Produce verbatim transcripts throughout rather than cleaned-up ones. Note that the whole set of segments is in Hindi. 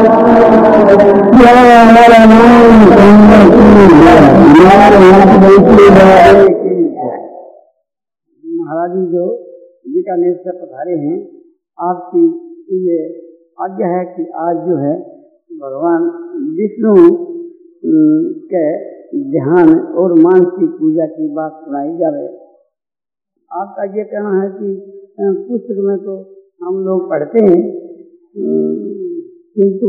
महाराज जी जो बीकानेर से पधारे हैं, आपकी ये आज्ञा है कि आज जो है भगवान विष्णु के ध्यान और मानसिक पूजा की बात सुनाई जाए। आपका ये कहना है कि पुस्तक में तो हम लोग पढ़ते हैं, किंतु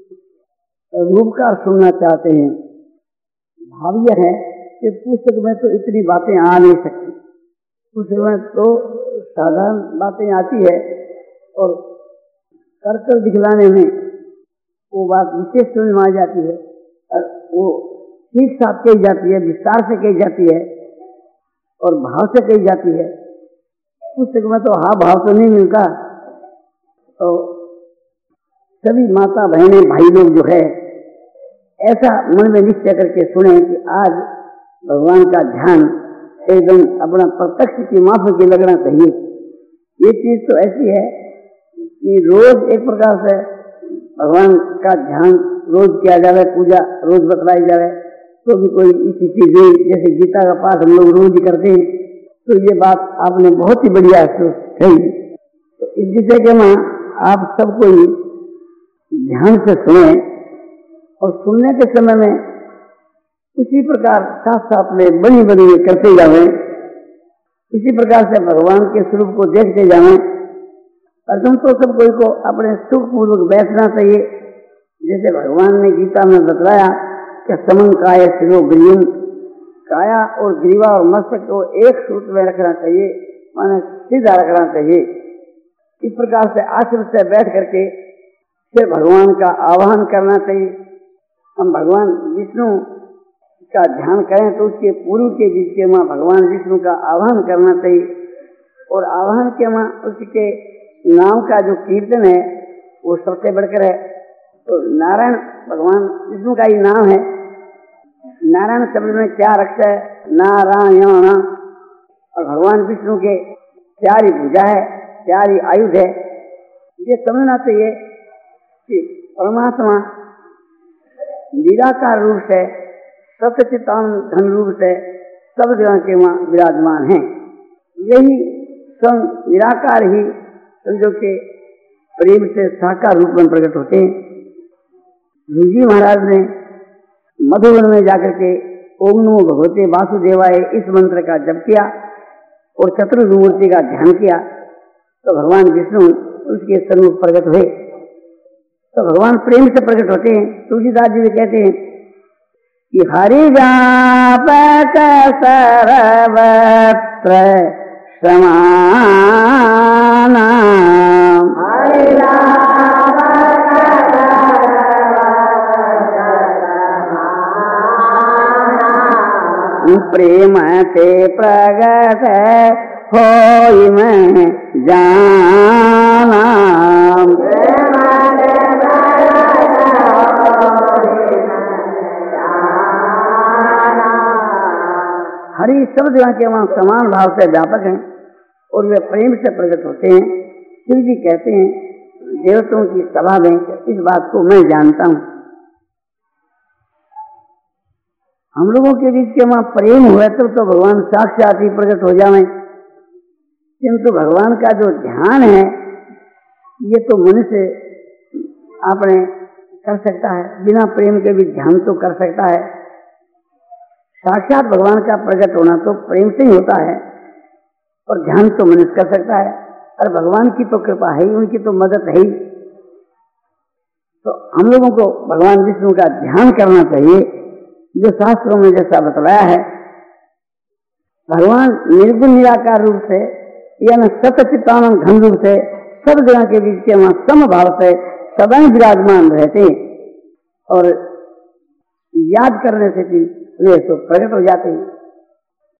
रूपकार सुनना चाहते हैं। भाव यह है कि पुस्तक में तो इतनी बातें आ नहीं सकती, पुस्तक में तो साधारण बातें आती है और कर कर दिखलाने में वो बात विशेष समझ में आ जाती है, और वो ठीक साथ कही जाती है, विस्तार से कही जाती है और भाव से कही जाती है। पुस्तक में तो हाँ भाव तो नहीं मिलता। तो सभी माता बहनें भाई लोग जो है ऐसा मन में निश्चय करके सुने कि आज भगवान का ध्यान एकदम अपना प्रत्यक्ष की माफक की लगना चाहिए। ये चीज तो ऐसी है कि रोज एक प्रकार से भगवान का ध्यान रोज किया जाए, पूजा रोज बतलाई जाए, तो भी कोई इसी चीज जैसे गीता का पाठ हम लोग रोज करते हैं, तो ये बात आपने बहुत ही बढ़िया कही। तो इस विषय के में आप सब कोई ध्यान से सुने और सुनने के समय में उसी प्रकार साथ साथ में बनी बनी करते जाएं, इसी प्रकार से भगवान के स्वरूप को देखते जाएं। प्रथम तो सब कोई को अपने सुख पूर्वक बैठना चाहिए, जैसे भगवान ने गीता में बतलाया कि समन काय शिरो ग्रीव, काया और ग्रीवा और मस्तक को एक सूत्र में रखना चाहिए, माने सीधा रखना चाहिए। इस प्रकार से आश्रम से बैठ करके फिर भगवान का आवाहन करना चाहिए। हम भगवान विष्णु का ध्यान करें तो उसके पूर्व के बीच के माँ भगवान विष्णु का आवाहन करना चाहिए, और आवाहन के माँ उसके नाम का जो कीर्तन है वो सबसे बढ़कर है। तो नारायण भगवान विष्णु का ही नाम है। नारायण शब्द में चार अक्षर है, नारायण, और भगवान विष्णु के चार ही भुजा है, चार ही आयुध है। ये समझना चाहिए कि परमात्मा निराकार रूप से सत्यचितान धन रूप से सब जगह के वहाँ विराजमान हैं। यही स्वयं निराकार ही समझो के प्रेम से साकार रूप में प्रकट होते हैं। जी महाराज ने मधुबन में जाकर के ओम नमो भगवते वासुदेवाय इस मंत्र का जप किया और चतुर्मूर्ति का ध्यान किया, तो भगवान विष्णु उसके सन्मुख प्रकट हुए। तो भगवान प्रेम से प्रकट होते हैं। तुलसीदास जी भी कहते हैं कि हरि व्यापक सर्वत्र समान, प्रेम से प्रगट होई मैं जाना। हरि शब्द यहाँ के वहाँ समान भाव से व्यापक हैं और वे प्रेम से प्रकट होते हैं। शिव जी कहते हैं देवताओं की सभा में, इस बात को मैं जानता हूँ। हम लोगों के बीच के वहाँ प्रेम हुआ तब तो भगवान साक्षात ही प्रकट हो जाए, किंतु भगवान का जो ध्यान है ये तो मनुष्य आपने कर सकता है, बिना प्रेम के भी ध्यान तो कर सकता है। साक्षात भगवान का प्रकट होना तो प्रेम से ही होता है, और ध्यान तो मनुष्य कर सकता है, और भगवान की तो कृपा है ही, उनकी तो मदद है ही। तो हम लोगों को भगवान विष्णु का ध्यान करना चाहिए, जो शास्त्रों में जैसा बतलाया है। भगवान निर्गुण निराकार रूप से यानी सतचितानंद घन रूप से सब जगह के बीच के वहां समभाव से सदैव विराजमान रहते हैं, और याद करने से भी वे तो प्रकट हो जाते हैं।